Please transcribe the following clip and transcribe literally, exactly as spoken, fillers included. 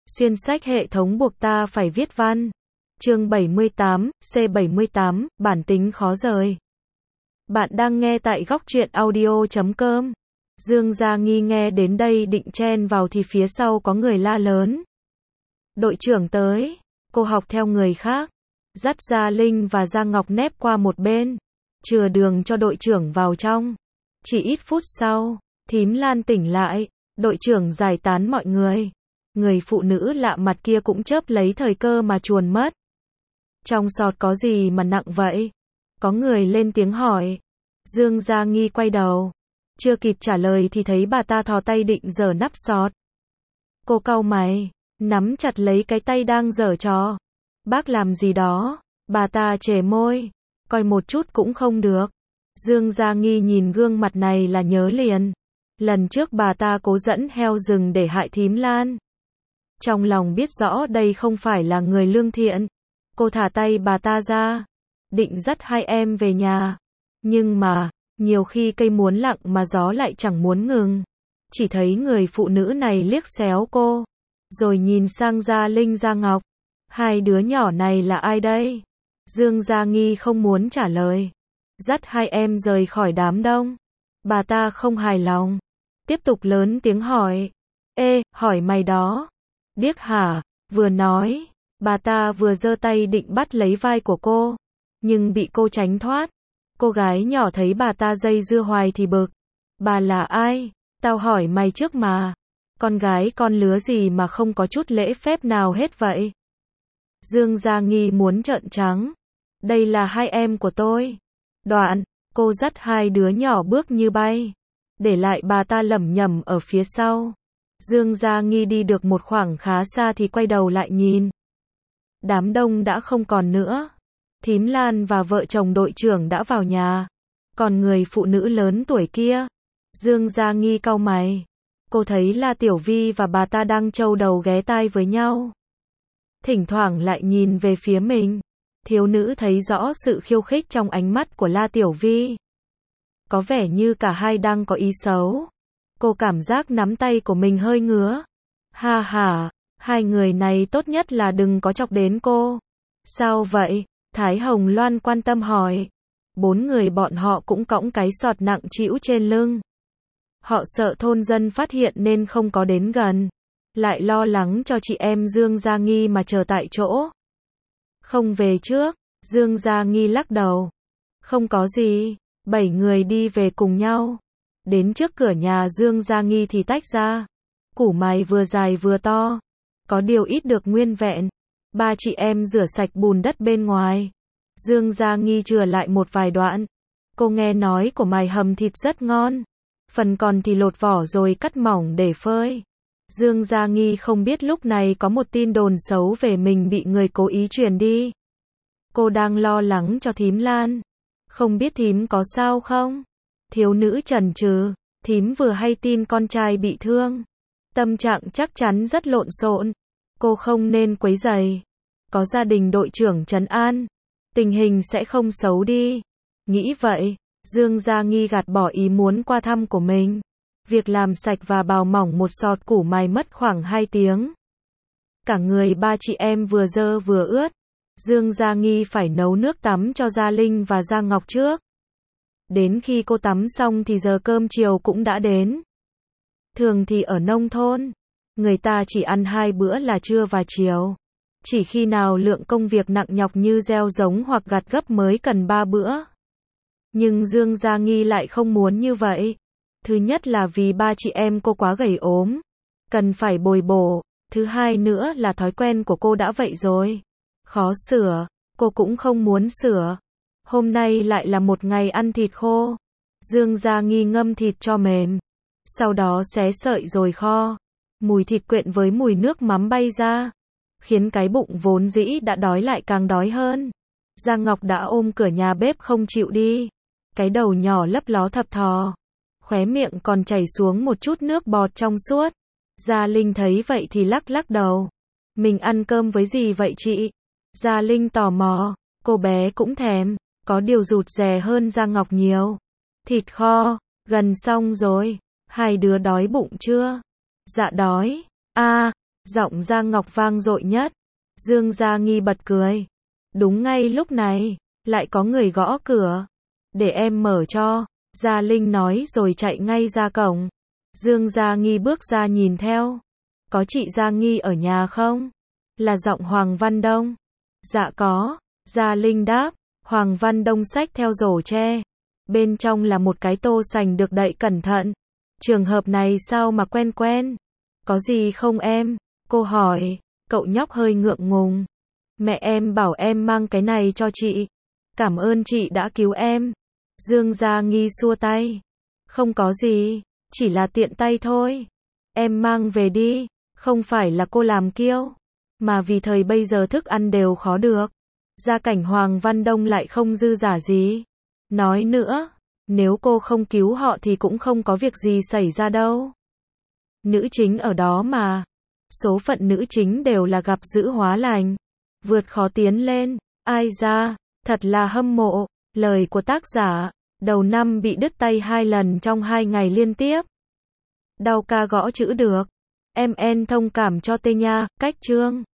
Xuyên sách hệ thống buộc ta phải viết văn. Chương bảy mươi tám, C bảy mươi tám, bản tính khó rời. Bạn đang nghe tại góc truyện audio chấm com. Dương Gia Nghi nghe đến đây định chen vào thì phía sau có người la lớn. Đội trưởng tới. Cô học theo người khác. Dắt Gia Linh và Gia Ngọc nép qua một bên. Chừa đường cho đội trưởng vào trong. Chỉ ít phút sau, Thím Lan tỉnh lại. Đội trưởng giải tán mọi người. Người phụ nữ lạ mặt kia cũng chớp lấy thời cơ mà chuồn mất. Trong sọt có gì mà nặng vậy? Có người lên tiếng hỏi. Dương Gia Nghi quay đầu. Chưa kịp trả lời thì thấy bà ta thò tay định giở nắp sọt. Cô cau mày, nắm chặt lấy cái tay đang giở trò. Bác làm gì đó? Bà ta chề môi. Coi một chút cũng không được. Dương Gia Nghi nhìn gương mặt này là nhớ liền. Lần trước bà ta cố dẫn heo rừng để hại Thím Lan. Trong lòng biết rõ đây không phải là người lương thiện. Cô thả tay bà ta ra. Định dắt hai em về nhà. Nhưng mà, nhiều khi cây muốn lặng mà gió lại chẳng muốn ngừng. Chỉ thấy người phụ nữ này liếc xéo cô. Rồi nhìn sang Gia Linh Gia Ngọc. Hai đứa nhỏ này là ai đây? Dương Gia Nghi không muốn trả lời. Dắt hai em rời khỏi đám đông. Bà ta không hài lòng. Tiếp tục lớn tiếng hỏi. Ê, hỏi mày đó. Điếc hả? Vừa nói, bà ta vừa giơ tay định bắt lấy vai của cô. Nhưng bị cô tránh thoát. Cô gái nhỏ thấy bà ta dây dưa hoài thì bực. Bà là ai? Tao hỏi mày trước mà. Con gái con lứa gì mà không có chút lễ phép nào hết vậy? Dương Gia Nghi muốn trợn trắng. Đây là hai em của tôi. Đoạn, cô dắt hai đứa nhỏ bước như bay. Để lại bà ta lẩm nhẩm ở phía sau. Dương Gia Nghi đi được một khoảng khá xa thì quay đầu lại nhìn. Đám đông đã không còn nữa. Thím Lan và vợ chồng đội trưởng đã vào nhà. Còn người phụ nữ lớn tuổi kia. Dương Gia Nghi cau mày. Cô thấy La Tiểu Vi và bà ta đang trâu đầu ghé tai với nhau. Thỉnh thoảng lại nhìn về phía mình. Thiếu nữ thấy rõ sự khiêu khích trong ánh mắt của La Tiểu Vi. Có vẻ như cả hai đang có ý xấu. Cô cảm giác nắm tay của mình hơi ngứa. Ha ha, hai người này tốt nhất là đừng có chọc đến cô. Sao vậy? Thái Hồng Loan quan tâm hỏi. Bốn người bọn họ cũng cõng cái sọt nặng trĩu trên lưng. Họ sợ thôn dân phát hiện nên không có đến gần. Lại lo lắng cho chị em Dương Gia Nghi mà chờ tại chỗ. Không về trước, Dương Gia Nghi lắc đầu. Không có gì, bảy người đi về cùng nhau. Đến trước cửa nhà Dương Gia Nghi thì tách ra. Củ mày vừa dài vừa to. Có điều ít được nguyên vẹn. Ba chị em rửa sạch bùn đất bên ngoài. Dương Gia Nghi chừa lại một vài đoạn. Cô nghe nói của mày hầm thịt rất ngon. Phần còn thì lột vỏ rồi cắt mỏng để phơi. Dương Gia Nghi không biết lúc này có một tin đồn xấu về mình bị người cố ý truyền đi. Cô đang lo lắng cho Thím Lan. Không biết thím có sao không? Thiếu nữ chần chừ. Thím vừa hay tin con trai bị thương. Tâm trạng chắc chắn rất lộn xộn. Cô không nên quấy rầy. Có gia đình đội trưởng trấn an. Tình hình sẽ không xấu đi. Nghĩ vậy, Dương Gia Nghi gạt bỏ ý muốn qua thăm của mình. Việc làm sạch và bào mỏng một sọt củ mày mất khoảng hai tiếng. Cả người ba chị em vừa dơ vừa ướt. Dương Gia Nghi phải nấu nước tắm cho Gia Linh và Gia Ngọc trước. Đến khi cô tắm xong thì giờ cơm chiều cũng đã đến. Thường thì ở nông thôn, người ta chỉ ăn hai bữa là trưa và chiều. Chỉ khi nào lượng công việc nặng nhọc như gieo giống hoặc gặt gấp mới cần ba bữa. Nhưng Dương Gia Nghi lại không muốn như vậy. Thứ nhất là vì ba chị em cô quá gầy ốm, cần phải bồi bổ. Thứ hai nữa là thói quen của cô đã vậy rồi. Khó sửa, cô cũng không muốn sửa. Hôm nay lại là một ngày ăn thịt khô. Dương Gia Nghi ngâm thịt cho mềm. Sau đó xé sợi rồi kho. Mùi thịt quyện với mùi nước mắm bay ra. Khiến cái bụng vốn dĩ đã đói lại càng đói hơn. Gia Ngọc đã ôm cửa nhà bếp không chịu đi. Cái đầu nhỏ lấp ló thập thò. Khóe miệng còn chảy xuống một chút nước bọt trong suốt. Gia Linh thấy vậy thì lắc lắc đầu. Mình ăn cơm với gì vậy chị? Gia Linh tò mò. Cô bé cũng thèm. Có điều rụt rè hơn Gia Ngọc nhiều. Thịt kho. Gần xong rồi. Hai đứa đói bụng chưa? Dạ đói. À, Giọng Giang Ngọc vang dội nhất. Dương Gia Nghi bật cười. Đúng ngay lúc này, lại có người gõ cửa. Để em mở cho, Gia Linh nói rồi chạy ngay ra cổng. Dương Gia Nghi bước ra nhìn theo. Có chị Gia Nghi ở nhà không? Là giọng Hoàng Văn Đông. Dạ có, Gia Linh đáp. Hoàng Văn Đông xách theo rổ tre. Bên trong là một cái tô sành được đậy cẩn thận. Trường hợp này sao mà quen quen? Có gì không em? Cô hỏi. Cậu nhóc hơi ngượng ngùng. Mẹ em bảo em mang cái này cho chị. Cảm ơn chị đã cứu em. Dương Gia Nghi xua tay. Không có gì, chỉ là tiện tay thôi. Em mang về đi, không phải là cô làm kiêu, mà vì thời bây giờ thức ăn đều khó được. Gia cảnh Hoàng Văn Đông lại không dư giả gì. Nói nữa, nếu cô không cứu họ thì cũng không có việc gì xảy ra đâu. Nữ chính ở đó mà. Số phận nữ chính đều là gặp dữ hóa lành, vượt khó tiến lên. Ai ra, thật là hâm mộ. Lời của tác giả. Đầu năm bị đứt tay hai lần trong hai ngày liên tiếp. Đau ca gõ chữ được. Em en thông cảm cho tê nha, cách chương.